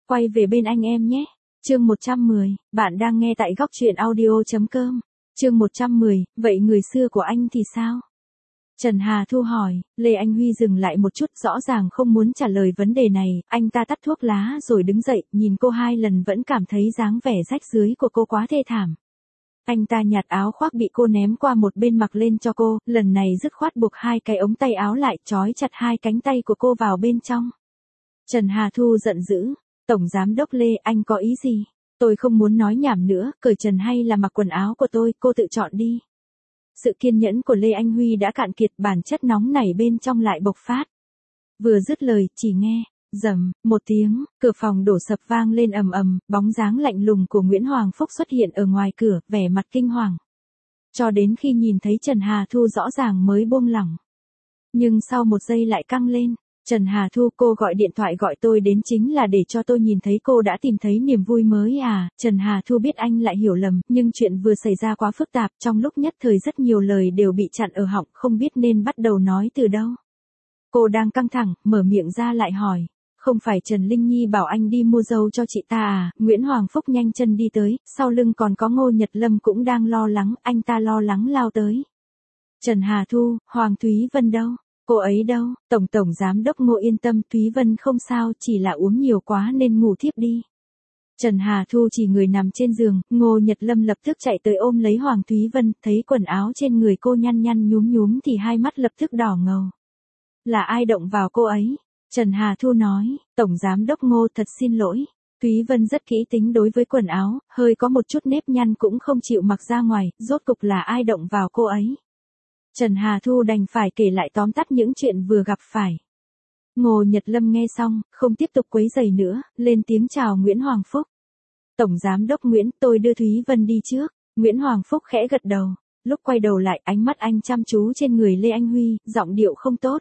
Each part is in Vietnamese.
quay về bên anh em nhé. Chương 110, bạn đang nghe tại góc truyện audio.com. Chương 110, vậy người xưa của anh thì sao? Trần Hà Thu hỏi. Lê Anh Huy dừng lại một chút, rõ ràng không muốn trả lời vấn đề này, anh ta tắt thuốc lá rồi đứng dậy, nhìn cô 2 lần vẫn cảm thấy dáng vẻ rách rưới của cô quá thê thảm. Anh ta nhặt áo khoác bị cô ném qua một bên mặc lên cho cô, lần này dứt khoát buộc 2 cái ống tay áo lại, trói chặt 2 cánh tay của cô vào bên trong. Trần Hà Thu giận dữ. Tổng giám đốc Lê, anh có ý gì? Tôi không muốn nói nhảm nữa, cởi trần hay là mặc quần áo của tôi, cô tự chọn đi. Sự kiên nhẫn của Lê Anh Huy đã cạn kiệt, bản chất nóng nảy bên trong lại bộc phát. Vừa dứt lời, chỉ nghe rầm một tiếng, cửa phòng đổ sập vang lên ầm ầm, bóng dáng lạnh lùng của Nguyễn Hoàng Phúc xuất hiện ở ngoài cửa, vẻ mặt kinh hoàng. Cho đến khi nhìn thấy Trần Hà Thu rõ ràng mới buông lỏng. Nhưng sau một giây lại căng lên. Trần Hà Thu, cô gọi điện thoại gọi tôi đến chính là để cho tôi nhìn thấy cô đã tìm thấy niềm vui mới à? Trần Hà Thu biết anh lại hiểu lầm, nhưng chuyện vừa xảy ra quá phức tạp, trong lúc nhất thời rất nhiều lời đều bị chặn ở họng, không biết nên bắt đầu nói từ đâu. Cô đang căng thẳng, mở miệng ra lại hỏi. Không phải Trần Linh Nhi bảo anh đi mua dâu cho chị ta à? Nguyễn Hoàng Phúc nhanh chân đi tới, sau lưng còn có Ngô Nhật Lâm cũng đang lo lắng, anh ta lo lắng lao tới. Trần Hà Thu, Hoàng Thúy Vân đâu? Cô ấy đâu? Tổng giám đốc Ngô yên tâm, Thúy Vân không sao, chỉ là uống nhiều quá nên ngủ thiếp đi. Trần Hà Thu chỉ người nằm trên giường, Ngô Nhật Lâm lập tức chạy tới ôm lấy Hoàng Thúy Vân, thấy quần áo trên người cô nhăn nhăn nhúm nhúm thì hai mắt lập tức đỏ ngầu. Là ai động vào cô ấy? Trần Hà Thu nói, Tổng giám đốc Ngô thật xin lỗi. Thúy Vân rất kỹ tính đối với quần áo, hơi có một chút nếp nhăn cũng không chịu mặc ra ngoài, rốt cục là ai động vào cô ấy? Trần Hà Thu đành phải kể lại tóm tắt những chuyện vừa gặp phải. Ngô Nhật Lâm nghe xong, không tiếp tục quấy rầy nữa, lên tiếng chào Nguyễn Hoàng Phúc. Tổng giám đốc Nguyễn, tôi đưa Thúy Vân đi trước. Nguyễn Hoàng Phúc khẽ gật đầu, lúc quay đầu lại ánh mắt anh chăm chú trên người Lê Anh Huy, giọng điệu không tốt.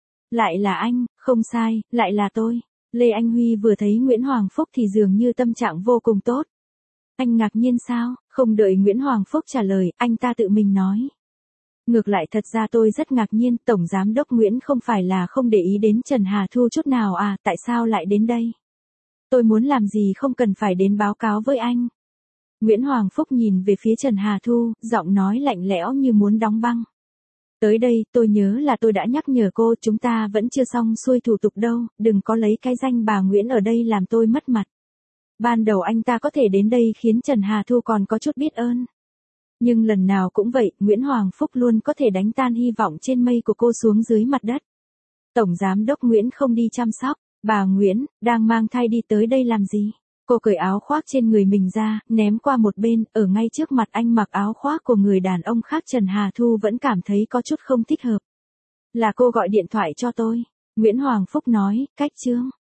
Lại là anh, không sai, lại là tôi. Lê Anh Huy vừa thấy Nguyễn Hoàng Phúc thì dường như tâm trạng vô cùng tốt. Anh ngạc nhiên sao? Không đợi Nguyễn Hoàng Phúc trả lời, anh ta tự mình nói. Ngược lại thật ra tôi rất ngạc nhiên, Tổng Giám đốc Nguyễn không phải là không để ý đến Trần Hà Thu chút nào à, tại sao lại đến đây? Tôi muốn làm gì không cần phải đến báo cáo với anh. Nguyễn Hoàng Phúc nhìn về phía Trần Hà Thu, giọng nói lạnh lẽo như muốn đóng băng. Tới đây, tôi nhớ là tôi đã nhắc nhở cô, chúng ta vẫn chưa xong xuôi thủ tục đâu, đừng có lấy cái danh bà Nguyễn ở đây làm tôi mất mặt. Ban đầu anh ta có thể đến đây khiến Trần Hà Thu còn có chút biết ơn. Nhưng lần nào cũng vậy, Nguyễn Hoàng Phúc luôn có thể đánh tan hy vọng trên mây của cô xuống dưới mặt đất. Tổng Giám đốc Nguyễn không đi chăm sóc, bà Nguyễn, đang mang thai đi tới đây làm gì? Cô cởi áo khoác trên người mình ra, ném qua một bên, ở ngay trước mặt anh mặc áo khoác của người đàn ông khác. Trần Hà Thu vẫn cảm thấy có chút không thích hợp. Là cô gọi điện thoại cho tôi. Nguyễn Hoàng Phúc nói, cách chương.